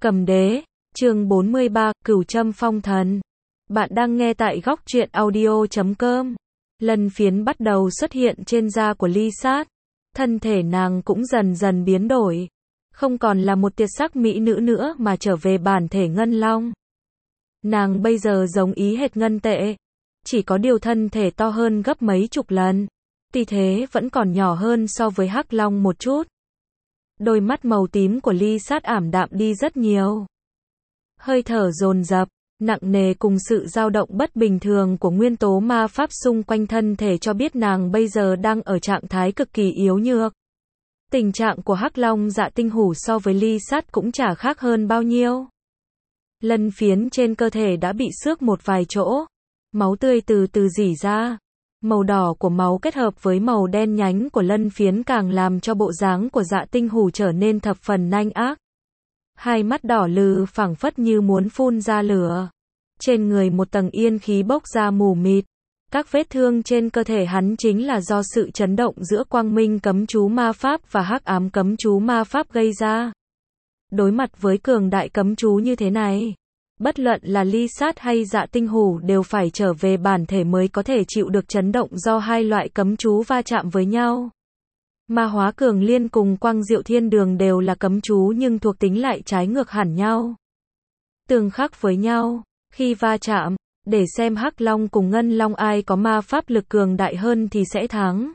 Cầm đế, chương 43, Cửu Châm Phong Thần. Bạn đang nghe tại góc truyện audio.com. Lân phiến bắt đầu xuất hiện trên da của Ly Sát. Thân thể nàng cũng dần dần biến đổi. Không còn là một tuyệt sắc mỹ nữ nữa mà trở về bản thể ngân long. Nàng bây giờ giống ý hệt ngân tệ. Chỉ có điều thân thể to hơn gấp mấy chục lần. Tuy thế vẫn còn nhỏ hơn so với hắc long một chút. Đôi mắt màu tím của Ly Sát ảm đạm đi rất nhiều. Hơi thở dồn dập, nặng nề cùng sự dao động bất bình thường của nguyên tố ma pháp xung quanh thân thể cho biết nàng bây giờ đang ở trạng thái cực kỳ yếu nhược. Tình trạng của hắc long Dạ Tinh Hủ so với Ly Sát cũng chả khác hơn bao nhiêu. Lân phiến trên cơ thể đã bị xước một vài chỗ. Máu tươi từ từ rỉ ra. Màu đỏ của máu kết hợp với màu đen nhánh của lân phiến càng làm cho bộ dáng của Dạ Tinh Hủ trở nên thập phần nanh ác. Hai mắt đỏ lừ phảng phất như muốn phun ra lửa. Trên người một tầng yên khí bốc ra mù mịt. Các vết thương trên cơ thể hắn chính là do sự chấn động giữa quang minh cấm chú ma pháp và hắc ám cấm chú ma pháp gây ra. Đối mặt với cường đại cấm chú như thế này, bất luận là Ly Sát hay Dạ Tinh Hủ đều phải trở về bản thể mới có thể chịu được chấn động do hai loại cấm chú va chạm với nhau. Ma Hóa Cường Liên cùng Quang Diệu Thiên Đường đều là cấm chú nhưng thuộc tính lại trái ngược hẳn nhau. Tương khắc với nhau, khi va chạm, để xem hắc long cùng ngân long ai có ma pháp lực cường đại hơn thì sẽ thắng.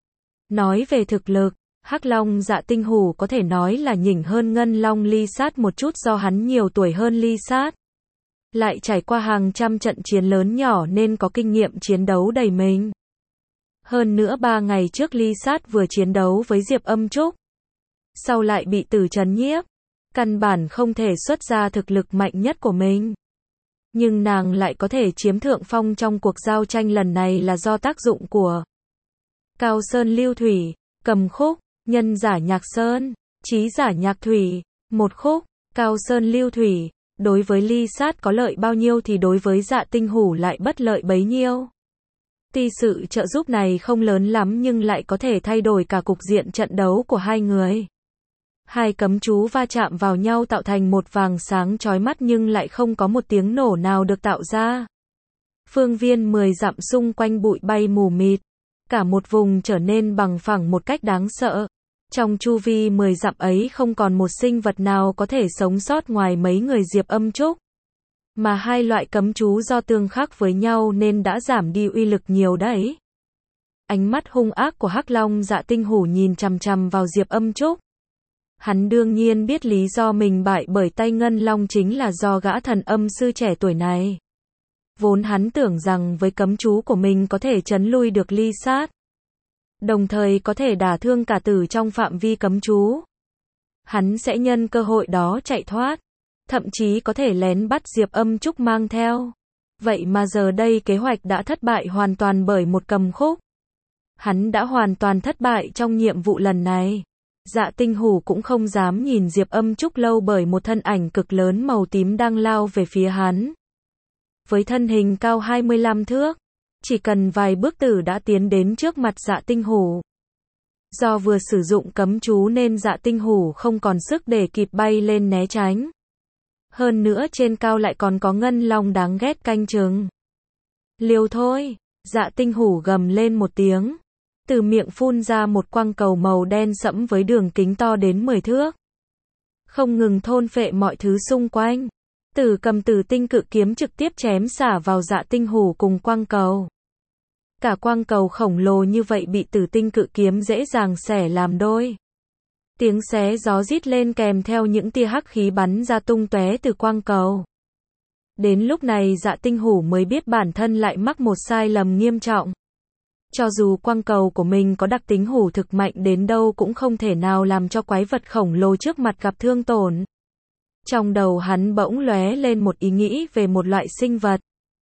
Nói về thực lực, hắc long Dạ Tinh Hủ có thể nói là nhỉnh hơn ngân long Ly Sát một chút do hắn nhiều tuổi hơn Ly Sát. Lại trải qua hàng trăm trận chiến lớn nhỏ nên có kinh nghiệm chiến đấu đầy mình. Hơn nữa 3 ngày trước Ly Sát vừa chiến đấu với Diệp Âm Trúc. Sau lại bị Tử trấn nhiếp. Căn bản không thể xuất ra thực lực mạnh nhất của mình. Nhưng nàng lại có thể chiếm thượng phong trong cuộc giao tranh lần này là do tác dụng của Cao Sơn Lưu Thủy, cầm khúc, nhân giả nhạc sơn, trí giả nhạc thủy, một khúc, Cao Sơn Lưu Thủy. Đối với Ly Sát có lợi bao nhiêu thì đối với Dạ Tinh Hủ lại bất lợi bấy nhiêu. Tuy sự trợ giúp này không lớn lắm nhưng lại có thể thay đổi cả cục diện trận đấu của hai người. Hai cấm chú va chạm vào nhau tạo thành một vàng sáng chói mắt nhưng lại không có một tiếng nổ nào được tạo ra. Phương viên 10 dặm xung quanh bụi bay mù mịt. Cả một vùng trở nên bằng phẳng một cách đáng sợ. Trong chu vi 10 dặm ấy không còn một sinh vật nào có thể sống sót ngoài mấy người Diệp Âm Trúc. Mà hai loại cấm chú do tương khắc với nhau nên đã giảm đi uy lực nhiều đấy. Ánh mắt hung ác của hắc long Dạ Tinh Hủ nhìn chằm chằm vào Diệp Âm Trúc. Hắn đương nhiên biết lý do mình bại bởi tay ngân long chính là do gã thần âm sư trẻ tuổi này. Vốn hắn tưởng rằng với cấm chú của mình có thể trấn lui được Ly Sát. Đồng thời có thể đả thương cả tử trong phạm vi cấm chú. Hắn sẽ nhân cơ hội đó chạy thoát. Thậm chí có thể lén bắt Diệp Âm Trúc mang theo. Vậy mà giờ đây kế hoạch đã thất bại hoàn toàn bởi một cầm khúc. Hắn đã hoàn toàn thất bại trong nhiệm vụ lần này. Dạ Tinh Hủ cũng không dám nhìn Diệp Âm Trúc lâu bởi một thân ảnh cực lớn màu tím đang lao về phía hắn. Với thân hình cao 25 thước. Chỉ cần vài bước tử đã tiến đến trước mặt Dạ Tinh Hủ. Do vừa sử dụng cấm chú nên Dạ Tinh Hủ không còn sức để kịp bay lên né tránh. Hơn nữa trên cao lại còn có ngân long đáng ghét canh chừng. Liều thôi, Dạ Tinh Hủ gầm lên một tiếng. Từ miệng phun ra một quang cầu màu đen sẫm với đường kính to đến 10 thước. Không ngừng thôn phệ mọi thứ xung quanh. Tử cầm Tử tinh cự kiếm trực tiếp chém xả vào Dạ Tinh Hủ cùng quang cầu. Cả quang cầu khổng lồ như vậy bị Tử tinh cự kiếm dễ dàng xẻ làm đôi. Tiếng xé gió rít lên kèm theo những tia hắc khí bắn ra tung tóe từ quang cầu. Đến lúc này Dạ Tinh Hủ mới biết bản thân lại mắc một sai lầm nghiêm trọng. Cho dù quang cầu của mình có đặc tính hủ thực mạnh đến đâu cũng không thể nào làm cho quái vật khổng lồ trước mặt gặp thương tổn. Trong đầu hắn bỗng lóe lên một ý nghĩ về một loại sinh vật.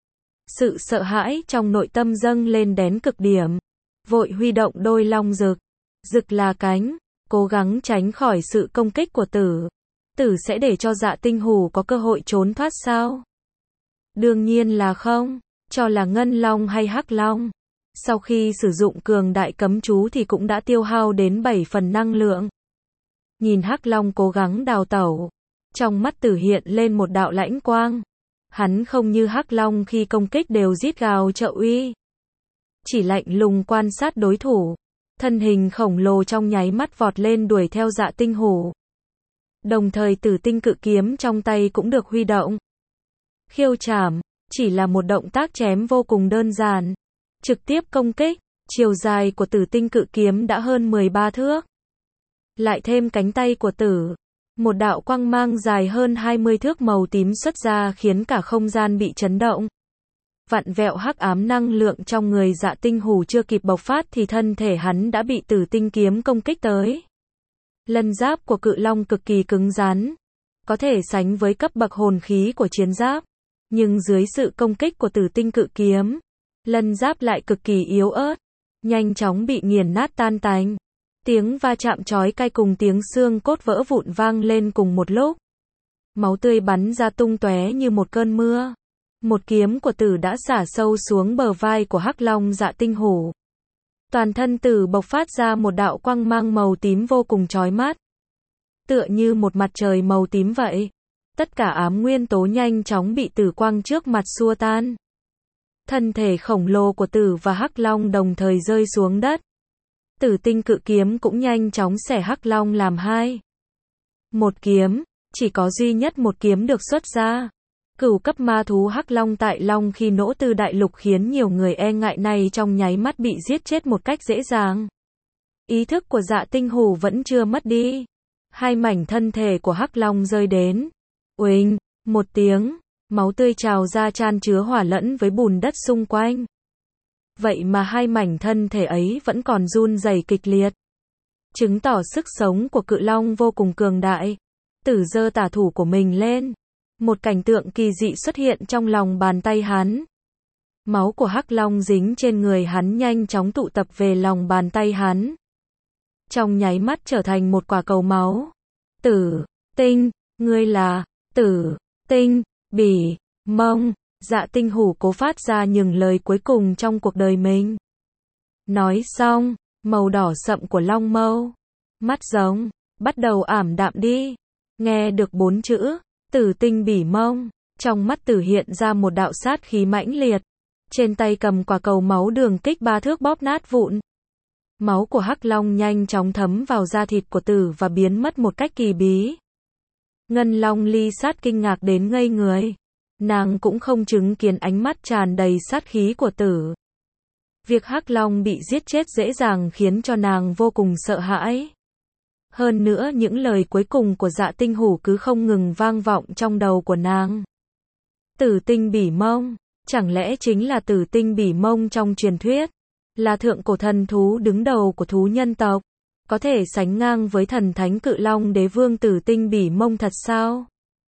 Sự sợ hãi trong nội tâm dâng lên đến cực điểm. Vội huy động đôi long rực. Rực là cánh. Cố gắng tránh khỏi sự công kích của tử. Tử sẽ để cho Dạ Tinh Hủ có cơ hội trốn thoát sao? Đương nhiên là không. Cho là ngân long hay hắc long. Sau khi sử dụng cường đại cấm chú thì cũng đã tiêu hao đến 7 phần năng lượng. Nhìn hắc long cố gắng đào tẩu. Trong mắt Tử hiện lên một đạo lãnh quang. Hắn không như Hắc Long khi công kích đều rít gào trợ uy. Chỉ lạnh lùng quan sát đối thủ. Thân hình khổng lồ trong nháy mắt vọt lên đuổi theo Dạ Tinh Hổ. Đồng thời Tử tinh cự kiếm trong tay cũng được huy động. Khiêu trảm, chỉ là một động tác chém vô cùng đơn giản. Trực tiếp công kích, chiều dài của Tử tinh cự kiếm đã hơn 13 thước. Lại thêm cánh tay của Tử. Một đạo quang mang dài hơn 20 thước màu tím xuất ra khiến cả không gian bị chấn động. Vặn vẹo hắc ám năng lượng trong người Dạ Tinh Hổ chưa kịp bộc phát thì thân thể hắn đã bị Tử tinh kiếm công kích tới. Lân giáp của cự long cực kỳ cứng rắn, có thể sánh với cấp bậc hồn khí của chiến giáp, nhưng dưới sự công kích của Tử tinh cự kiếm, lân giáp lại cực kỳ yếu ớt, nhanh chóng bị nghiền nát tan tành. Tiếng va chạm chói tai cùng tiếng xương cốt vỡ vụn vang lên cùng một lúc. Máu tươi bắn ra tung tóe như một cơn mưa. Một kiếm của Tử đã xả sâu xuống bờ vai của Hắc Long Dạ Tinh Hổ. Toàn thân Tử bộc phát ra một đạo quang mang màu tím vô cùng chói mắt. Tựa như một mặt trời màu tím vậy. Tất cả ám nguyên tố nhanh chóng bị Tử quang trước mặt xua tan. Thân thể khổng lồ của Tử và Hắc Long đồng thời rơi xuống đất. Tử tinh cự kiếm cũng nhanh chóng xẻ Hắc Long làm hai. Một kiếm, chỉ có duy nhất một kiếm được xuất ra. Cửu cấp ma thú Hắc Long tại Long khi nỗ tư đại lục khiến nhiều người e ngại này trong nháy mắt bị giết chết một cách dễ dàng. Ý thức của Dạ Tinh Hổ vẫn chưa mất đi. Hai mảnh thân thể của Hắc Long rơi đến. Uỳnh, một tiếng, máu tươi trào ra chan chứa hòa lẫn với bùn đất xung quanh. Vậy mà hai mảnh thân thể ấy vẫn còn run rẩy kịch liệt. Chứng tỏ sức sống của cự long vô cùng cường đại. Tử giơ tả thủ của mình lên. Một cảnh tượng kỳ dị xuất hiện trong lòng bàn tay hắn. Máu của Hắc Long dính trên người hắn nhanh chóng tụ tập về lòng bàn tay hắn. Trong nháy mắt trở thành một quả cầu máu. Tử tinh, ngươi là Tử tinh, bỉ, mông. Dạ Tinh Hổ cố phát ra những lời cuối cùng trong cuộc đời mình. Nói xong, màu đỏ sậm của long mâu, mắt rồng, bắt đầu ảm đạm đi. Nghe được 4 chữ, Tử tinh bỉ mông, trong mắt Tử hiện ra một đạo sát khí mãnh liệt. Trên tay cầm quả cầu máu đường kích 3 thước bóp nát vụn. Máu của Hắc Long nhanh chóng thấm vào da thịt của Tử và biến mất một cách kỳ bí. Ngân Long Ly Sát kinh ngạc đến ngây người. Nàng cũng không chứng kiến ánh mắt tràn đầy sát khí của Tử. Việc Hắc Long bị giết chết dễ dàng khiến cho nàng vô cùng sợ hãi. Hơn nữa những lời cuối cùng của Dạ Tinh Hổ cứ không ngừng vang vọng trong đầu của nàng. Tử tinh bỉ mông, chẳng lẽ chính là Tử tinh bỉ mông trong truyền thuyết? Là thượng cổ thần thú đứng đầu của thú nhân tộc, có thể sánh ngang với thần thánh cự long đế vương Tử tinh bỉ mông thật sao?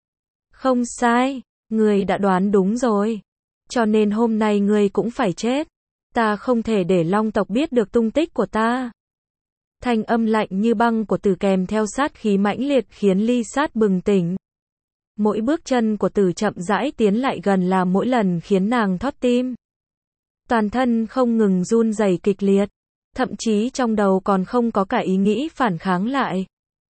Không sai. Ngươi đã đoán đúng rồi. Cho nên hôm nay ngươi cũng phải chết. Ta không thể để long tộc biết được tung tích của ta. Thanh âm lạnh như băng của Tử kèm theo sát khí mãnh liệt khiến Ly Sát bừng tỉnh. Mỗi bước chân của Tử chậm rãi tiến lại gần là mỗi lần khiến nàng thót tim. Toàn thân không ngừng run rẩy kịch liệt. Thậm chí trong đầu còn không có cả ý nghĩ phản kháng lại.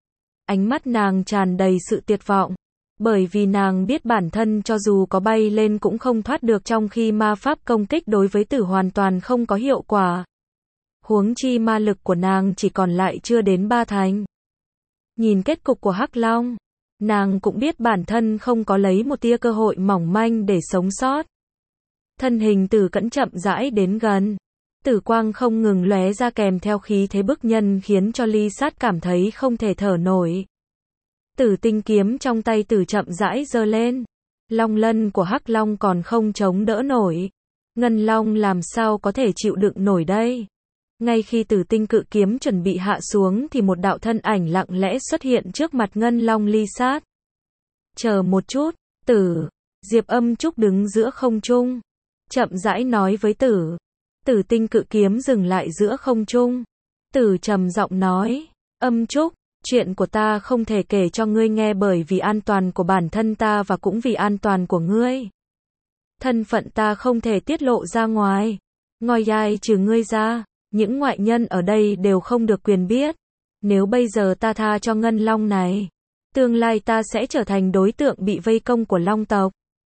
Ánh mắt nàng tràn đầy sự tuyệt vọng. Bởi vì nàng biết bản thân cho dù có bay lên cũng không thoát được trong khi ma pháp công kích đối với Tử hoàn toàn không có hiệu quả. Huống chi ma lực của nàng chỉ còn lại chưa đến 3 thành. Nhìn kết cục của Hắc Long, nàng cũng biết bản thân không có lấy một tia cơ hội mỏng manh để sống sót. Thân hình Tử cẩn chậm rãi đến gần. Tử quang không ngừng lóe ra kèm theo khí thế bức nhân khiến cho Ly Sát cảm thấy không thể thở nổi. Tử tinh kiếm trong tay Tử chậm rãi giơ lên. Long lân của Hắc Long còn không chống đỡ nổi. Ngân Long làm sao có thể chịu đựng nổi đây? Ngay khi Tử tinh cự kiếm chuẩn bị hạ xuống thì một đạo thân ảnh lặng lẽ xuất hiện trước mặt Ngân Long Ly Sát. Chờ một chút, Tử. Diệp Âm Trúc đứng giữa không trung. Chậm rãi nói với Tử. Tử tinh cự kiếm dừng lại giữa không trung. Tử trầm giọng nói. Âm Trúc. Chuyện của ta không thể kể cho ngươi nghe bởi vì an toàn của bản thân ta và cũng vì an toàn của ngươi. Thân phận ta không thể tiết lộ ra ngoài. Ngoài ai trừ ngươi ra, những ngoại nhân ở đây đều không được quyền biết. Nếu bây giờ ta tha cho Ngân Long này, Tương lai ta sẽ trở thành đối tượng bị vây công của Long tộc.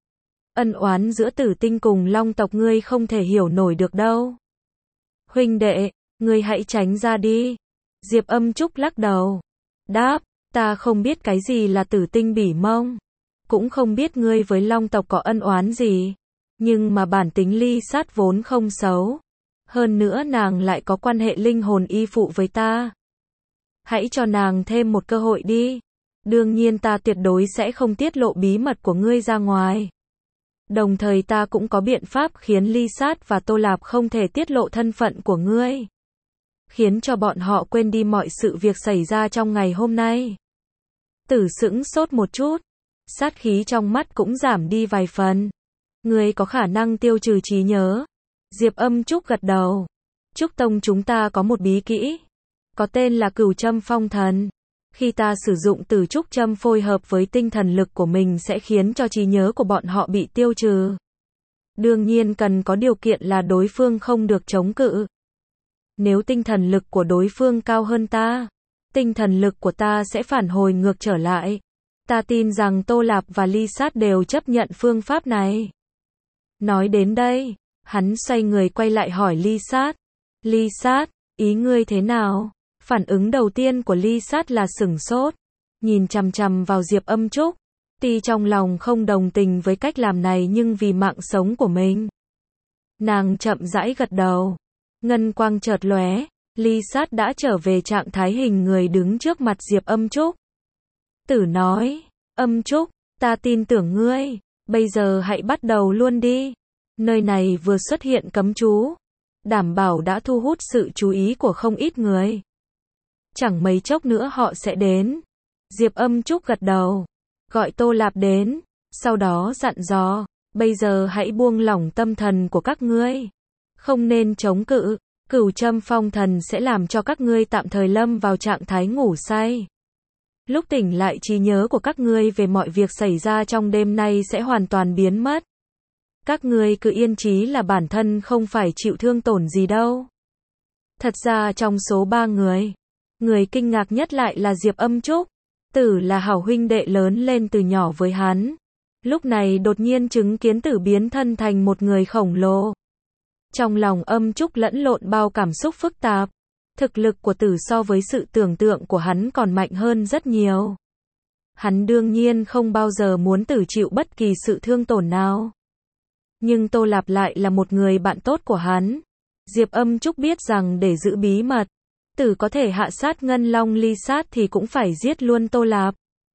Ân oán giữa Tử Tinh cùng Long tộc ngươi không thể hiểu nổi được đâu. Huynh đệ, ngươi hãy tránh ra đi. Diệp Âm Trúc lắc đầu. Đáp, ta không biết cái gì là Tử Tinh Bỉ Mông. Cũng không biết ngươi với Long tộc có ân oán gì. Nhưng mà bản tính Ly Sát vốn không xấu. Hơn nữa nàng lại có quan hệ linh hồn y phụ với ta. Hãy cho nàng thêm một cơ hội đi. Đương nhiên ta tuyệt đối sẽ không tiết lộ bí mật của ngươi ra ngoài. Đồng thời ta cũng có biện pháp khiến Ly Sát và Tô Lạp không thể tiết lộ thân phận của ngươi. Khiến cho bọn họ quên đi mọi sự việc xảy ra trong ngày hôm nay. Tử sững sốt một chút. Sát khí trong mắt cũng giảm đi vài phần. Ngươi có khả năng tiêu trừ trí nhớ. Diệp Âm Trúc gật đầu. Trúc Tông chúng ta có một bí kỹ. Có tên là Cửu Châm Phong Thần. Khi ta sử dụng Tử Trúc Châm phối hợp với tinh thần lực của mình sẽ khiến cho trí nhớ của bọn họ bị tiêu trừ. Đương nhiên cần có điều kiện là đối phương không được chống cự. Nếu tinh thần lực của đối phương cao hơn ta, tinh thần lực của ta sẽ phản hồi ngược trở lại. Ta tin rằng Tô Lạp và Ly Sát đều chấp nhận phương pháp này. Nói đến đây, hắn xoay người quay lại hỏi Ly Sát. Ly Sát, ý ngươi thế nào? Phản ứng đầu tiên của Ly Sát là sửng sốt, nhìn chằm chằm vào Diệp Âm Trúc. Tuy trong lòng không đồng tình với cách làm này nhưng vì mạng sống của mình. Nàng chậm rãi gật đầu. Ngân quang chợt lóe, Ly Sát đã trở về trạng thái hình người đứng trước mặt Diệp Âm Trúc. Tử nói, Âm Trúc, ta tin tưởng ngươi, bây giờ hãy bắt đầu luôn đi. Nơi này vừa xuất hiện cấm chú, đảm bảo đã thu hút sự chú ý của không ít người. Chẳng mấy chốc nữa họ sẽ đến. Diệp Âm Trúc gật đầu, gọi Tô Lạp đến, sau đó dặn dò, bây giờ hãy buông lỏng tâm thần của các ngươi. Không nên chống cự, Cửu Châm Phong Thần sẽ làm cho các ngươi tạm thời lâm vào trạng thái ngủ say. Lúc tỉnh lại trí nhớ của các ngươi về mọi việc xảy ra trong đêm nay sẽ hoàn toàn biến mất. Các ngươi cứ yên trí là bản thân không phải chịu thương tổn gì đâu. Thật ra trong số 3 người, người kinh ngạc nhất lại là Diệp Âm Trúc. Tử là hảo huynh đệ lớn lên từ nhỏ với hắn. Lúc này đột nhiên chứng kiến Tử biến thân thành một người khổng lồ. Trong lòng Âm Trúc lẫn lộn bao cảm xúc phức tạp. Thực lực của Tử so với sự tưởng tượng của hắn còn mạnh hơn rất nhiều. Hắn đương nhiên không bao giờ muốn Tử chịu bất kỳ sự thương tổn nào. Nhưng Tô Lạp lại là một người bạn tốt của hắn. Diệp Âm Trúc biết rằng để giữ bí mật, Tử có thể hạ sát Ngân Long Ly Sát thì cũng phải giết luôn Tô Lạp.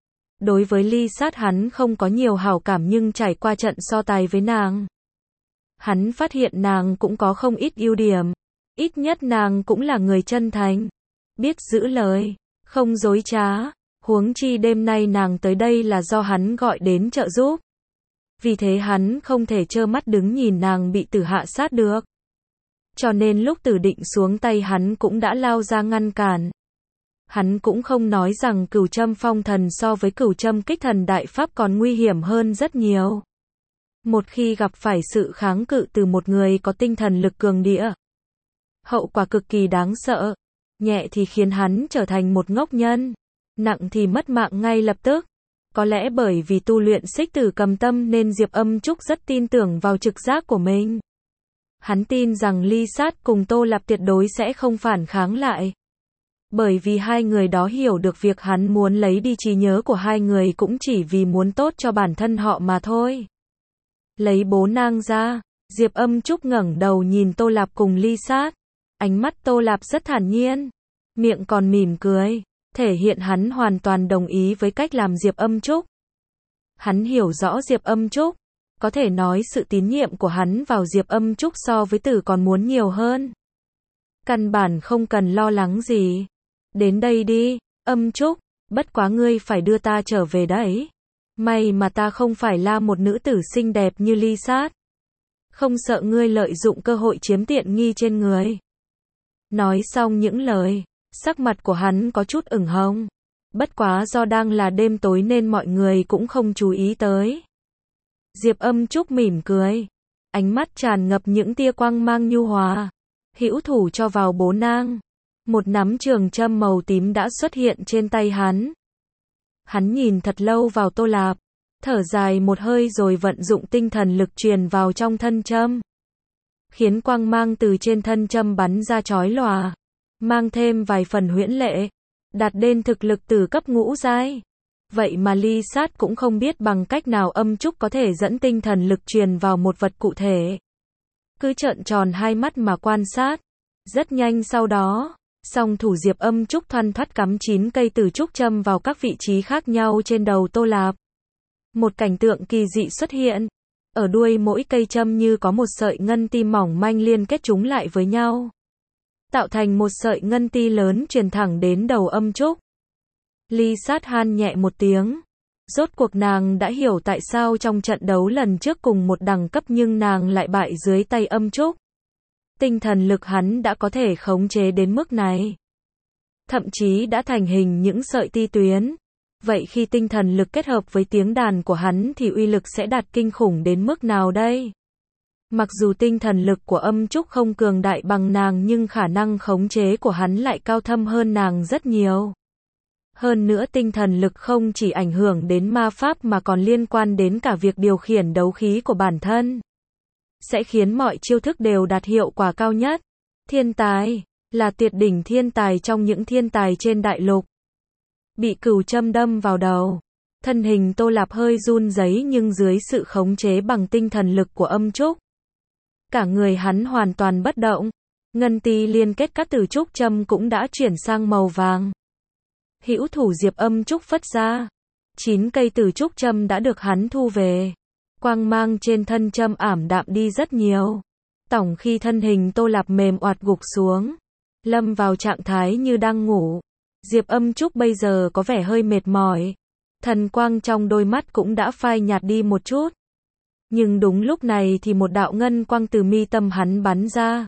Đối với Ly Sát hắn không có nhiều hảo cảm nhưng trải qua trận so tài với nàng, hắn phát hiện nàng cũng có không ít ưu điểm. Ít nhất nàng cũng là người chân thành, biết giữ lời, không dối trá. Huống chi đêm nay nàng tới đây là do hắn gọi đến trợ giúp. Vì thế hắn không thể trơ mắt đứng nhìn nàng bị Tử hạ sát được. Cho nên lúc Tử định xuống tay hắn cũng đã lao ra ngăn cản. Hắn cũng không nói rằng Cửu Châm Phong Thần so với Cửu Châm Kích Thần Đại Pháp còn nguy hiểm hơn rất nhiều. Một khi gặp phải sự kháng cự từ một người có tinh thần lực cường địa, hậu quả cực kỳ đáng sợ. Nhẹ thì khiến hắn trở thành một ngốc nhân, nặng thì mất mạng ngay lập tức. Có lẽ bởi vì tu luyện Xích Tử Cầm Tâm nên Diệp Âm Trúc rất tin tưởng vào trực giác của mình. Hắn tin rằng Ly Sát cùng Tô Lạp tuyệt đối sẽ không phản kháng lại. Bởi vì hai người đó hiểu được việc hắn muốn lấy đi trí nhớ của hai người cũng chỉ vì muốn tốt cho bản thân họ mà thôi. Lấy bố nang ra, Diệp Âm Trúc ngẩng đầu nhìn Tô Lạp cùng Ly Sát. Ánh mắt Tô Lạp rất thản nhiên, miệng còn mỉm cười, thể hiện hắn hoàn toàn đồng ý với cách làm Diệp Âm Trúc. Hắn hiểu rõ Diệp Âm Trúc, có thể nói sự tín nhiệm của hắn vào Diệp Âm Trúc so với Tử còn muốn nhiều hơn. Căn bản không cần lo lắng gì. Đến đây đi, Âm Trúc, bất quá ngươi phải đưa ta trở về đấy. May mà ta không phải là một nữ tử xinh đẹp như Ly Sát. Không sợ ngươi lợi dụng cơ hội chiếm tiện nghi trên người. Nói xong những lời, sắc mặt của hắn có chút ửng hồng. Bất quá do đang là đêm tối nên mọi người cũng không chú ý tới. Diệp Âm Trúc mỉm cười, ánh mắt tràn ngập những tia quang mang nhu hòa. Hữu thủ cho vào bố nang. Một nắm trường châm màu tím đã xuất hiện trên tay hắn. Hắn nhìn thật lâu vào Tô Lạp, thở dài một hơi rồi vận dụng tinh thần lực truyền vào trong thân châm. Khiến quang mang từ trên thân châm bắn ra chói lòa, mang thêm vài phần huyễn lệ, đạt đến thực lực từ cấp ngũ giai. Vậy mà Ly Sát cũng không biết bằng cách nào âm trúc có thể dẫn tinh thần lực truyền vào một vật cụ thể. Cứ trợn tròn hai mắt mà quan sát. Rất nhanh sau đó, song thủ Diệp Âm Trúc thoăn thoắt cắm 9 cây tử trúc châm vào các vị trí khác nhau trên đầu Tô Lạp. Một cảnh tượng kỳ dị xuất hiện. Ở đuôi mỗi cây châm như có một sợi ngân ti mỏng manh liên kết chúng lại với nhau, tạo thành một sợi ngân ti lớn truyền thẳng đến đầu Âm Trúc. Ly Sát han nhẹ một tiếng. Rốt cuộc nàng đã hiểu tại sao trong trận đấu lần trước cùng một đẳng cấp nhưng nàng lại bại dưới tay Âm Trúc. Tinh thần lực hắn đã có thể khống chế đến mức này. Thậm chí đã thành hình những sợi ti tuyến. Vậy khi tinh thần lực kết hợp với tiếng đàn của hắn thì uy lực sẽ đạt kinh khủng đến mức nào đây? Mặc dù tinh thần lực của Âm Trúc không cường đại bằng nàng nhưng khả năng khống chế của hắn lại cao thâm hơn nàng rất nhiều. Hơn nữa tinh thần lực không chỉ ảnh hưởng đến ma pháp mà còn liên quan đến cả việc điều khiển đấu khí của bản thân. Sẽ khiến mọi chiêu thức đều đạt hiệu quả cao nhất. Thiên tài, là tuyệt đỉnh thiên tài trong những thiên tài trên đại lục. Bị cửu châm đâm vào đầu. Thân hình Tô Lạp hơi run rẩy nhưng dưới sự khống chế bằng tinh thần lực của Âm Trúc. Cả người hắn hoàn toàn bất động. Ngân ti liên kết các tử trúc châm cũng đã chuyển sang màu vàng. Hữu thủ Diệp Âm Trúc phất ra. 9 cây tử trúc châm đã được hắn thu về. Quang mang trên thân châm ảm đạm đi rất nhiều. Tổng khi thân hình Tô Lạp mềm oạt gục xuống, lâm vào trạng thái như đang ngủ. Diệp Âm Trúc bây giờ có vẻ hơi mệt mỏi. Thần quang trong đôi mắt cũng đã phai nhạt đi một chút. Nhưng đúng lúc này thì một đạo ngân quang từ mi tâm hắn bắn ra.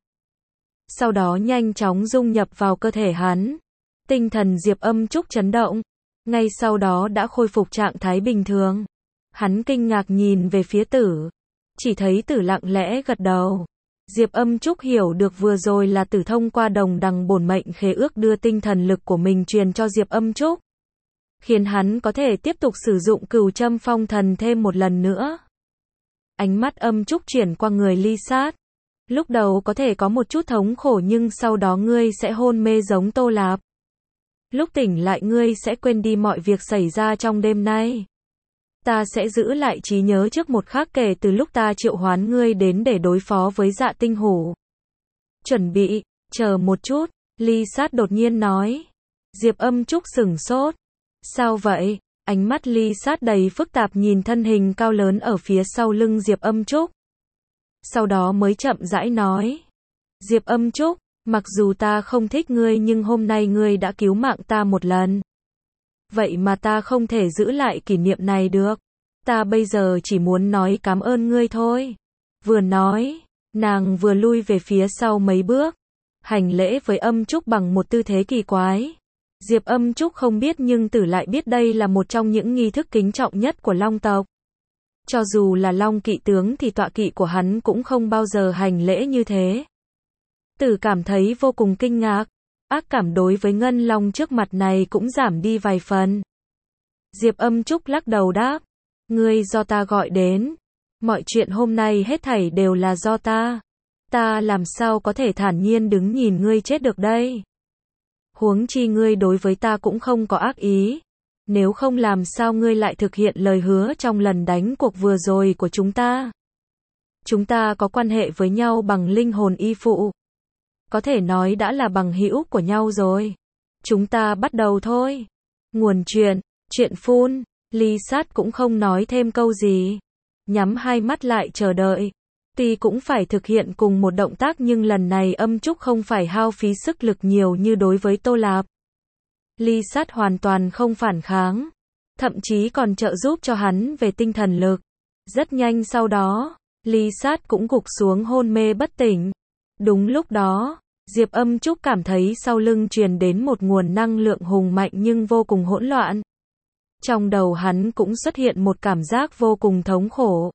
Sau đó nhanh chóng dung nhập vào cơ thể hắn. Tinh thần Diệp Âm Trúc chấn động. Ngay sau đó đã khôi phục trạng thái bình thường. Hắn kinh ngạc nhìn về phía Tử. Chỉ thấy Tử lặng lẽ gật đầu. Diệp Âm Trúc hiểu được vừa rồi là Tử thông qua đồng đằng bổn mệnh khế ước đưa tinh thần lực của mình truyền cho Diệp Âm Trúc. Khiến hắn có thể tiếp tục sử dụng cửu châm phong thần thêm một lần nữa. Ánh mắt Âm Trúc chuyển qua người Ly Sát. Lúc đầu có thể có một chút thống khổ nhưng sau đó ngươi sẽ hôn mê giống Tô Lạp. Lúc tỉnh lại ngươi sẽ quên đi mọi việc xảy ra trong đêm nay. Ta sẽ giữ lại trí nhớ trước một khắc kể từ lúc ta triệu hoán ngươi đến để đối phó với Dạ Tinh Hổ. Chuẩn bị, chờ một chút, Ly Sát đột nhiên nói. Diệp Âm Trúc sửng sốt. Sao vậy? Ánh mắt Ly Sát đầy phức tạp nhìn thân hình cao lớn ở phía sau lưng Diệp Âm Trúc. Sau đó mới chậm rãi nói. Diệp Âm Trúc, mặc dù ta không thích ngươi nhưng hôm nay ngươi đã cứu mạng ta một lần. Vậy mà ta không thể giữ lại kỷ niệm này được. Ta bây giờ chỉ muốn nói cảm ơn ngươi thôi. Vừa nói, nàng vừa lui về phía sau mấy bước. Hành lễ với Âm Trúc bằng một tư thế kỳ quái. Diệp Âm Trúc không biết nhưng Tử lại biết đây là một trong những nghi thức kính trọng nhất của Long tộc. Cho dù là Long kỵ tướng thì tọa kỵ của hắn cũng không bao giờ hành lễ như thế. Tử cảm thấy vô cùng kinh ngạc. Ác cảm đối với Ngân Long trước mặt này cũng giảm đi vài phần. Diệp Âm Trúc lắc đầu đáp. Ngươi do ta gọi đến. Mọi chuyện hôm nay hết thảy đều là do ta. Ta làm sao có thể thản nhiên đứng nhìn ngươi chết được đây. Huống chi ngươi đối với ta cũng không có ác ý. Nếu không làm sao ngươi lại thực hiện lời hứa trong lần đánh cuộc vừa rồi của chúng ta. Chúng ta có quan hệ với nhau bằng linh hồn y phụ. Có thể nói đã là bằng hữu của nhau rồi. Chúng ta bắt đầu thôi. Nguồn chuyện phun. Ly Sát cũng không nói thêm câu gì. Nhắm hai mắt lại chờ đợi. Tuy cũng phải thực hiện cùng một động tác nhưng lần này Âm Trúc không phải hao phí sức lực nhiều như đối với Tô Lạp. Ly Sát hoàn toàn không phản kháng. Thậm chí còn trợ giúp cho hắn về tinh thần lực. Rất nhanh sau đó, Ly Sát cũng gục xuống hôn mê bất tỉnh. Đúng lúc đó, Diệp Âm Trúc cảm thấy sau lưng truyền đến một nguồn năng lượng hùng mạnh nhưng vô cùng hỗn loạn. Trong đầu hắn cũng xuất hiện một cảm giác vô cùng thống khổ.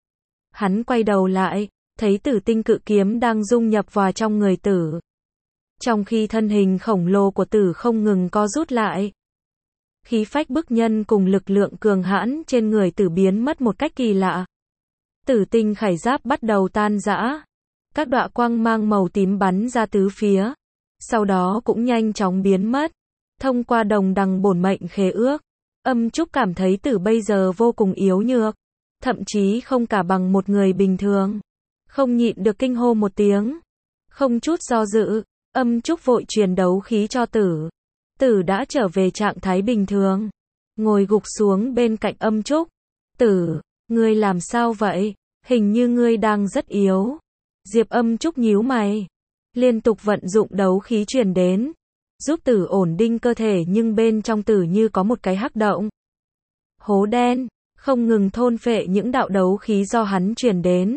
Hắn quay đầu lại, thấy Tử tinh cự kiếm đang dung nhập vào trong người Tử. Trong khi thân hình khổng lồ của Tử không ngừng co rút lại. Khí phách bức nhân cùng lực lượng cường hãn trên người Tử biến mất một cách kỳ lạ. Tử tinh khải giáp bắt đầu tan rã. Các đọa quang mang màu tím bắn ra tứ phía. Sau đó cũng nhanh chóng biến mất. Thông qua đồng đằng bổn mệnh khế ước, Âm Trúc cảm thấy Tử bây giờ vô cùng yếu nhược. Thậm chí không cả bằng một người bình thường. Không nhịn được kinh hô một tiếng. Không chút do dự, Âm Trúc vội truyền đấu khí cho Tử. Tử đã trở về trạng thái bình thường. Ngồi gục xuống bên cạnh Âm Trúc. Tử, ngươi làm sao vậy? Hình như ngươi đang rất yếu. Diệp Âm Trúc nhíu mày. Liên tục vận dụng đấu khí truyền đến. Giúp Tử ổn định cơ thể nhưng bên trong Tử như có một cái hắc động. Hố đen, không ngừng thôn phệ những đạo đấu khí do hắn truyền đến.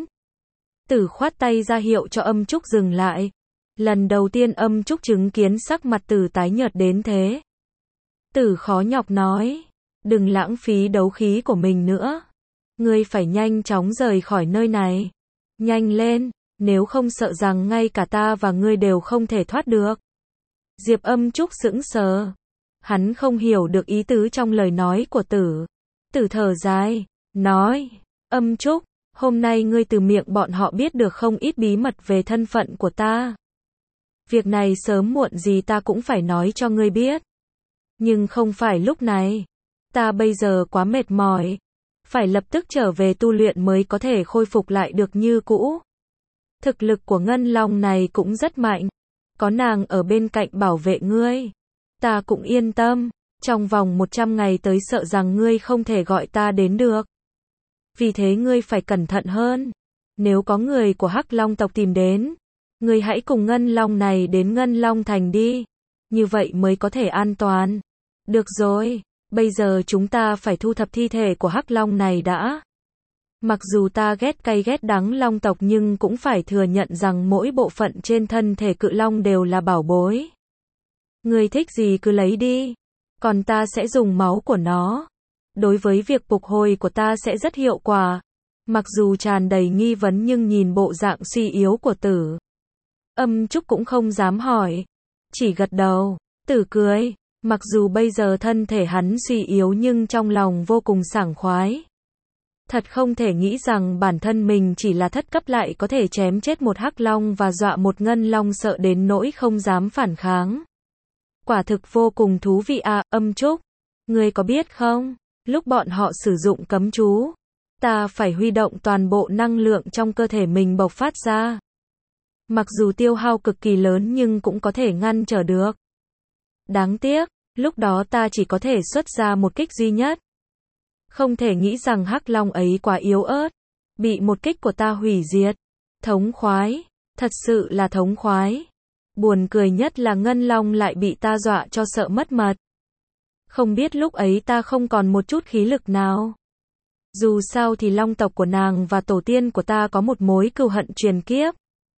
Tử khoát tay ra hiệu cho Âm Trúc dừng lại. Lần đầu tiên Âm Trúc chứng kiến sắc mặt Tử tái nhợt đến thế. Tử khó nhọc nói. Đừng lãng phí đấu khí của mình nữa. Ngươi phải nhanh chóng rời khỏi nơi này. Nhanh lên, nếu không sợ rằng ngay cả ta và ngươi đều không thể thoát được. Diệp Âm Trúc sững sờ. Hắn không hiểu được ý tứ trong lời nói của Tử. Tử thở dài, nói, Âm Trúc, hôm nay ngươi từ miệng bọn họ biết được không ít bí mật về thân phận của ta. Việc này sớm muộn gì ta cũng phải nói cho ngươi biết. Nhưng không phải lúc này. Ta bây giờ quá mệt mỏi. Phải lập tức trở về tu luyện mới có thể khôi phục lại được như cũ. Thực lực của Ngân Long này cũng rất mạnh. Có nàng ở bên cạnh bảo vệ ngươi. Ta cũng yên tâm. Trong vòng 100 ngày tới sợ rằng ngươi không thể gọi ta đến được. Vì thế ngươi phải cẩn thận hơn. Nếu có người của Hắc Long tộc tìm đến, ngươi hãy cùng Ngân Long này đến Ngân Long Thành đi. Như vậy mới có thể an toàn. Được rồi, bây giờ chúng ta phải thu thập thi thể của Hắc Long này đã. Mặc dù ta ghét cay ghét đắng Long tộc nhưng cũng phải thừa nhận rằng mỗi bộ phận trên thân thể cự Long đều là bảo bối. Ngươi thích gì cứ lấy đi. Còn ta sẽ dùng máu của nó. Đối với việc phục hồi của ta sẽ rất hiệu quả. Mặc dù tràn đầy nghi vấn nhưng nhìn bộ dạng suy yếu của Tử. Âm Trúc cũng không dám hỏi. Chỉ gật đầu. Tử cười. Mặc dù bây giờ thân thể hắn suy yếu nhưng trong lòng vô cùng sảng khoái. Thật không thể nghĩ rằng bản thân mình chỉ là thất cấp lại có thể chém chết một Hắc Long và dọa một Ngân Long sợ đến nỗi không dám phản kháng. Quả thực vô cùng thú vị à, Âm Trúc. Ngươi có biết không, lúc bọn họ sử dụng cấm chú, ta phải huy động toàn bộ năng lượng trong cơ thể mình bộc phát ra. Mặc dù tiêu hao cực kỳ lớn nhưng cũng có thể ngăn trở được. Đáng tiếc, lúc đó ta chỉ có thể xuất ra một kích duy nhất. Không thể nghĩ rằng Hắc Long ấy quá yếu ớt, bị một kích của ta hủy diệt. Thống khoái, thật sự là thống khoái. Buồn cười nhất là Ngân Long lại bị ta dọa cho sợ mất mật. Không biết lúc ấy ta không còn một chút khí lực nào. Dù sao thì Long tộc của nàng và tổ tiên của ta có một mối cừu hận truyền kiếp.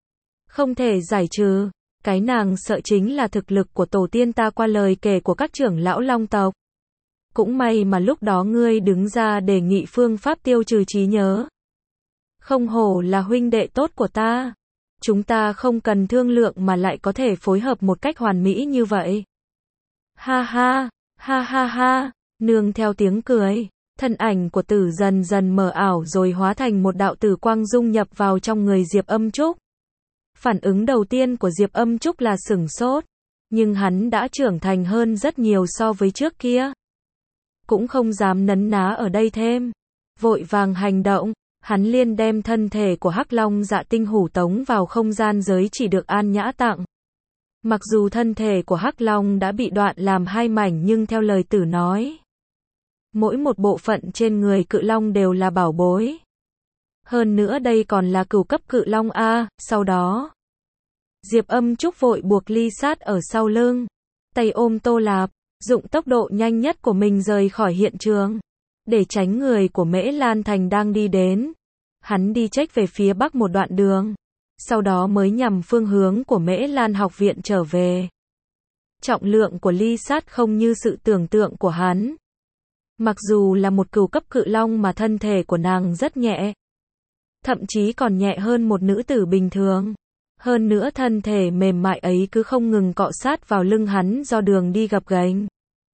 Không thể giải trừ. Cái nàng sợ chính là thực lực của tổ tiên ta qua lời kể của các trưởng lão Long tộc. Cũng may mà lúc đó ngươi đứng ra đề nghị phương pháp tiêu trừ trí nhớ. Không hổ là huynh đệ tốt của ta. Chúng ta không cần thương lượng mà lại có thể phối hợp một cách hoàn mỹ như vậy. Ha ha, ha ha ha, nương theo tiếng cười, thân ảnh của Tử dần dần mờ ảo rồi hóa thành một đạo tử quang dung nhập vào trong người Diệp Âm Trúc. Phản ứng đầu tiên của Diệp Âm Trúc là sửng sốt, nhưng hắn đã trưởng thành hơn rất nhiều so với trước kia. Cũng không dám nấn ná ở đây thêm. Vội vàng hành động, hắn liền đem thân thể của Hắc Long Dạ Tinh hủ tống vào không gian giới chỉ được An Nhã tặng. Mặc dù thân thể của Hắc Long đã bị đoạn làm hai mảnh nhưng theo lời Tử nói, mỗi một bộ phận trên người cự Long đều là bảo bối. Hơn nữa đây còn là cửu cấp cự Long A, sau đó Diệp Âm Trúc vội buộc Ly Sát ở sau lưng, tay ôm Tô Lạp, dụng tốc độ nhanh nhất của mình rời khỏi hiện trường, để tránh người của Mễ Lan Thành đang đi đến. Hắn đi chếch về phía bắc một đoạn đường, sau đó mới nhằm phương hướng của Mễ Lan học viện trở về. Trọng lượng của Ly Sát không như sự tưởng tượng của hắn. Mặc dù là một cửu cấp cự Long mà thân thể của nàng rất nhẹ. Thậm chí còn nhẹ hơn một nữ tử bình thường. Hơn nữa thân thể mềm mại ấy cứ không ngừng cọ sát vào lưng hắn do đường đi gập ghềnh.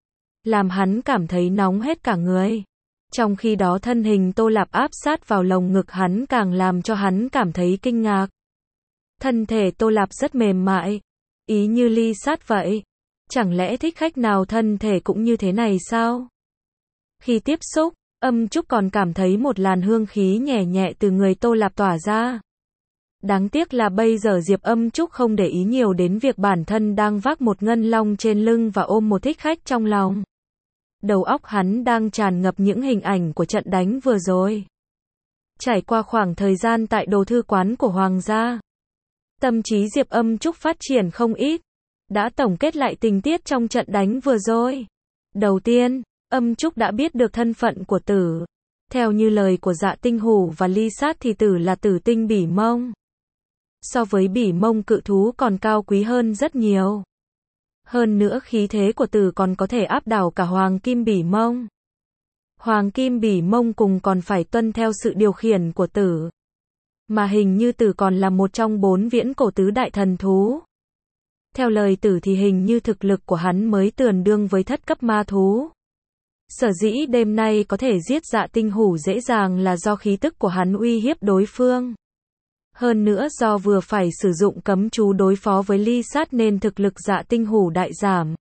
làm hắn cảm thấy nóng hết cả người. Trong khi đó thân hình Tô Lạp áp sát vào lồng ngực hắn càng làm cho hắn cảm thấy kinh ngạc. Thân thể Tô Lạp rất mềm mại, ý như ly sát vậy. Chẳng lẽ thích khách nào thân thể cũng như thế này sao? Khi tiếp xúc, Âm Trúc còn cảm thấy một làn hương khí nhẹ nhẹ từ người Tô Lạp tỏa ra. Đáng tiếc là bây giờ Diệp Âm Trúc không để ý nhiều đến việc bản thân đang vác một ngân long trên lưng và ôm một thích khách trong lòng. Đầu óc hắn đang tràn ngập những hình ảnh của trận đánh vừa rồi. Trải qua khoảng thời gian tại đồ thư quán của Hoàng gia, tâm trí Diệp Âm Trúc phát triển không ít, đã tổng kết lại tình tiết trong trận đánh vừa rồi. Đầu tiên, Âm Trúc đã biết được thân phận của Tử. Theo như lời của Dạ Tinh Hủ và Ly Sát thì Tử là Tử tinh Bỉ Mông. So với Bỉ Mông cự thú còn cao quý hơn rất nhiều. Hơn nữa khí thế của Tử còn có thể áp đảo cả Hoàng Kim Bỉ Mông. Hoàng Kim Bỉ Mông cùng còn phải tuân theo sự điều khiển của Tử. Mà hình như Tử còn là một trong 4 viễn cổ tứ đại thần thú. Theo lời Tử thì hình như thực lực của hắn mới tương đương với thất cấp ma thú. Sở dĩ đêm nay có thể giết Dạ Tinh Hủ dễ dàng là do khí tức của hắn uy hiếp đối phương. Hơn nữa do vừa phải sử dụng cấm chú đối phó với Ly Sát nên thực lực Dạ Tinh Hủ đại giảm.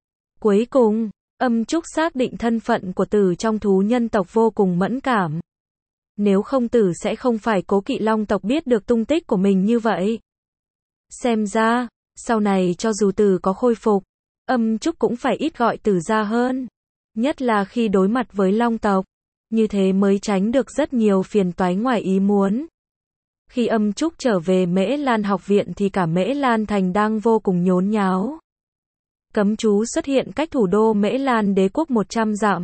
Cuối cùng, Âm Trúc xác định thân phận của Tử trong thú nhân tộc vô cùng mẫn cảm. Nếu không Tử sẽ không phải cố kỵ long tộc biết được tung tích của mình như vậy. Xem ra, sau này cho dù Tử có khôi phục, Âm Trúc cũng phải ít gọi Tử ra hơn. Nhất là khi đối mặt với long tộc. Như thế mới tránh được rất nhiều phiền toái ngoài ý muốn. Khi Âm Trúc trở về Mễ Lan học viện thì cả Mễ Lan thành đang vô cùng nhốn nháo. Cấm chú xuất hiện cách thủ đô Mễ Lan đế quốc 100 dặm.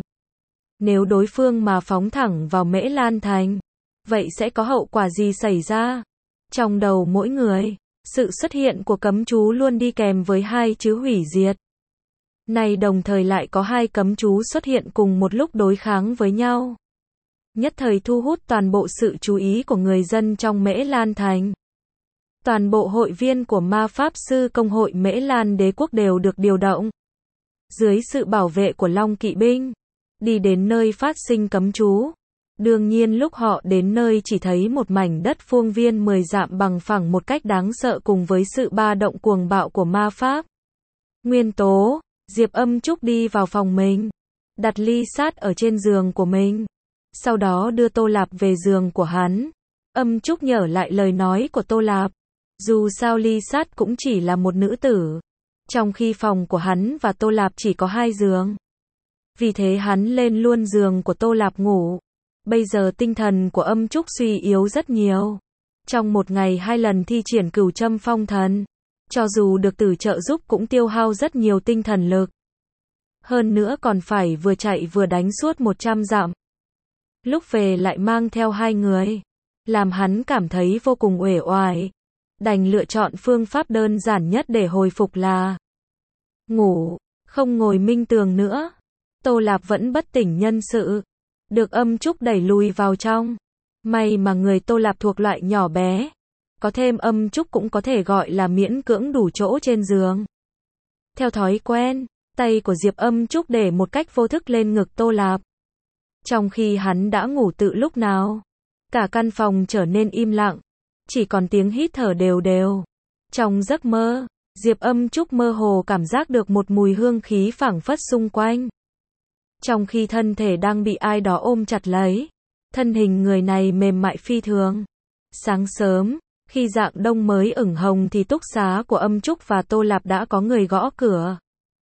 Nếu đối phương mà phóng thẳng vào Mễ Lan thành, vậy sẽ có hậu quả gì xảy ra? Trong đầu mỗi người, sự xuất hiện của cấm chú luôn đi kèm với 2 chữ hủy diệt. Này đồng thời lại có 2 cấm chú xuất hiện cùng một lúc đối kháng với nhau. Nhất thời thu hút toàn bộ sự chú ý của người dân trong Mễ Lan thành. Toàn bộ hội viên của Ma Pháp Sư Công hội Mễ Lan đế quốc đều được điều động. Dưới sự bảo vệ của Long Kỵ binh, đi đến nơi phát sinh cấm chú. Đương nhiên lúc họ đến nơi chỉ thấy một mảnh đất vuông viên 10 dặm bằng phẳng một cách đáng sợ cùng với sự ba động cuồng bạo của ma pháp. Nguyên tố, Diệp Âm Trúc đi vào phòng mình, đặt Ly Sát ở trên giường của mình. Sau đó đưa Tô Lạp về giường của hắn. Âm Trúc nhớ lại lời nói của Tô Lạp. Dù sao Ly Sát cũng chỉ là một nữ tử. Trong khi phòng của hắn và Tô Lạp chỉ có 2 giường. Vì thế hắn lên luôn giường của Tô Lạp ngủ. Bây giờ tinh thần của Âm Trúc suy yếu rất nhiều. Trong một ngày 2 lần thi triển cửu châm phong thần. Cho dù được Tử trợ giúp cũng tiêu hao rất nhiều tinh thần lực. Hơn nữa còn phải vừa chạy vừa đánh suốt 100 dặm. Lúc về lại mang theo 2 người. Làm hắn cảm thấy vô cùng uể oải. Đành lựa chọn phương pháp đơn giản nhất để hồi phục là ngủ, không ngồi minh tường nữa. Tô Lạp vẫn bất tỉnh nhân sự. Được Âm Trúc đẩy lùi vào trong. May mà người Tô Lạp thuộc loại nhỏ bé. Có thêm Âm Trúc cũng có thể gọi là miễn cưỡng đủ chỗ trên giường. Theo thói quen, tay của Diệp Âm Trúc để một cách vô thức lên ngực Tô Lạp. Trong khi hắn đã ngủ tự lúc nào, cả căn phòng trở nên im lặng, chỉ còn tiếng hít thở đều đều. Trong giấc mơ, Diệp Âm Trúc mơ hồ cảm giác được một mùi hương khí phảng phất xung quanh. Trong khi thân thể đang bị ai đó ôm chặt lấy, thân hình người này mềm mại phi thường. Sáng sớm, khi rạng đông mới ửng hồng thì túc xá của Âm Trúc và Tô Lạp đã có người gõ cửa.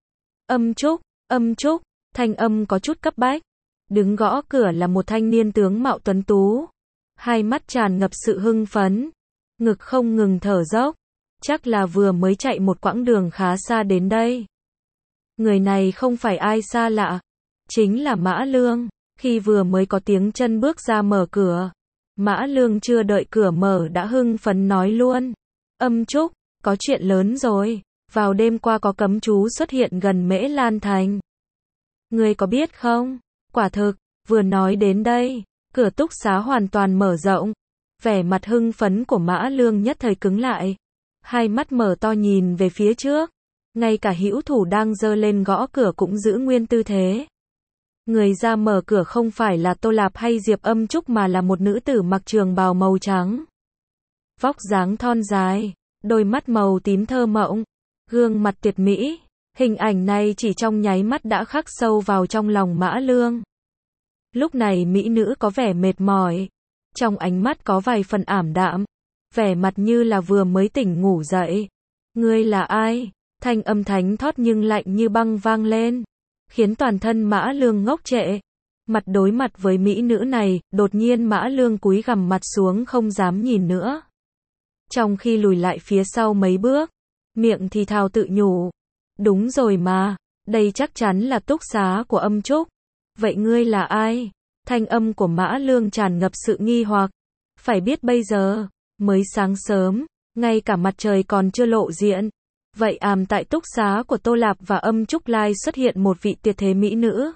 Âm Trúc, thanh âm có chút cấp bách. Đứng gõ cửa là một thanh niên tướng mạo tuấn tú. Hai mắt tràn ngập sự hưng phấn. Ngực không ngừng thở dốc. Chắc là vừa mới chạy một quãng đường khá xa đến đây. Người này không phải ai xa lạ. Chính là Mã Lương. Khi vừa mới có tiếng chân bước ra mở cửa. Mã Lương chưa đợi cửa mở đã hưng phấn nói luôn. Âm Trúc, có chuyện lớn rồi. Vào đêm qua có cấm chú xuất hiện gần Mễ Lan Thành. Ngươi có biết không? Quả thực, vừa nói đến đây, cửa túc xá hoàn toàn mở rộng. Vẻ mặt hưng phấn của Mã Lương nhất thời cứng lại. Hai mắt mở to nhìn về phía trước. Ngay cả hữu thủ đang giơ lên gõ cửa cũng giữ nguyên tư thế. Người ra mở cửa không phải là Tô Lạp hay Diệp Âm Trúc mà là một nữ tử mặc trường bào màu trắng. Vóc dáng thon dài, đôi mắt màu tím thơ mộng, gương mặt tuyệt mỹ. Hình ảnh này chỉ trong nháy mắt đã khắc sâu vào trong lòng Mã Lương. Lúc này mỹ nữ có vẻ mệt mỏi, trong ánh mắt có vài phần ảm đạm, vẻ mặt như là vừa mới tỉnh ngủ dậy. Ngươi là ai? Thanh âm thánh thót nhưng lạnh như băng vang lên, khiến toàn thân Mã Lương ngốc trệ. Mặt đối mặt với mỹ nữ này, đột nhiên Mã Lương cúi gằm mặt xuống không dám nhìn nữa. Trong khi lùi lại phía sau mấy bước, miệng thì thào tự nhủ. Đúng rồi mà, đây chắc chắn là túc xá của Âm Trúc. Vậy ngươi là ai? Thanh âm của Mã Lương tràn ngập sự nghi hoặc. Phải biết bây giờ, mới sáng sớm, ngay cả mặt trời còn chưa lộ diện. Vậy tại túc xá của Tô Lạp và Âm Trúc lai xuất hiện một vị tuyệt thế mỹ nữ.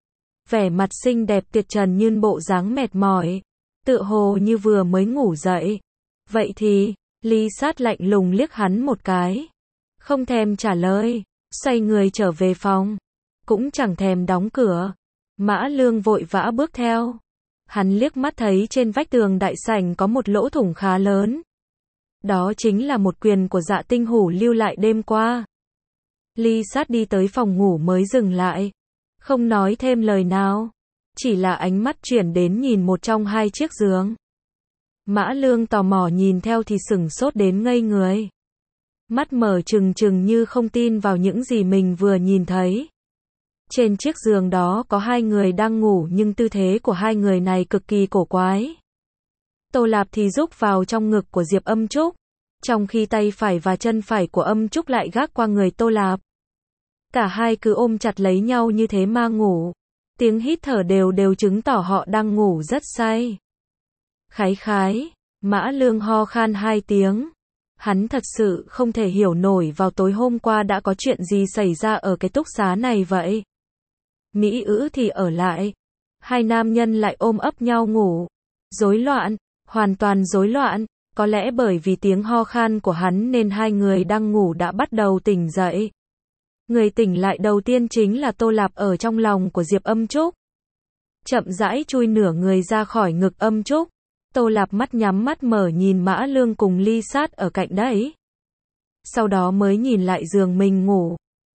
Vẻ mặt xinh đẹp tuyệt trần nhưng bộ dáng mệt mỏi, tựa hồ như vừa mới ngủ dậy. Vậy thì, Ly Sát lạnh lùng liếc hắn một cái. Không thèm trả lời, xoay người trở về phòng. Cũng chẳng thèm đóng cửa. Mã Lương vội vã bước theo. Hắn liếc mắt thấy trên vách tường đại sảnh có một lỗ thủng khá lớn. Đó chính là một quyền của Dạ Tinh Hủ lưu lại đêm qua. Ly Sát đi tới phòng ngủ mới dừng lại. Không nói thêm lời nào. Chỉ là ánh mắt chuyển đến nhìn một trong hai chiếc giường. Mã Lương tò mò nhìn theo thì sửng sốt đến ngây người. Mắt mở trừng trừng như không tin vào những gì mình vừa nhìn thấy. Trên chiếc giường đó có hai người đang ngủ nhưng tư thế của hai người này cực kỳ cổ quái. Tô Lạp thì rúc vào trong ngực của Diệp Âm Trúc, trong khi tay phải và chân phải của Âm Trúc lại gác qua người Tô Lạp. Cả hai cứ ôm chặt lấy nhau như thế mà ngủ. Tiếng hít thở đều đều chứng tỏ họ đang ngủ rất say. Khái khái, Mã Lương ho khan hai tiếng. Hắn thật sự không thể hiểu nổi vào tối hôm qua đã có chuyện gì xảy ra ở cái túc xá này vậy. Mỹ ữ thì ở lại. Hai nam nhân lại ôm ấp nhau ngủ. Rối loạn, hoàn toàn rối loạn. Có lẽ bởi vì tiếng ho khan của hắn nên hai người đang ngủ đã bắt đầu tỉnh dậy. Người tỉnh lại đầu tiên chính là Tô Lạp ở trong lòng của Diệp Âm Trúc. Chậm rãi chui nửa người ra khỏi ngực Âm Trúc. Tô Lạp mắt nhắm mắt mở nhìn Mã Lương cùng Ly Sát ở cạnh đấy. Sau đó mới nhìn lại giường mình ngủ.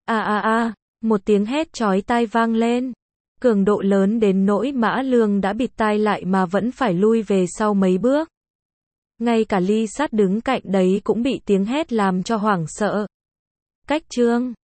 Một tiếng hét chói tai vang lên. Cường độ lớn đến nỗi Mã Lương đã bịt tai lại mà vẫn phải lui về sau mấy bước. Ngay cả Ly Sát đứng cạnh đấy cũng bị tiếng hét làm cho hoảng sợ. Cách chương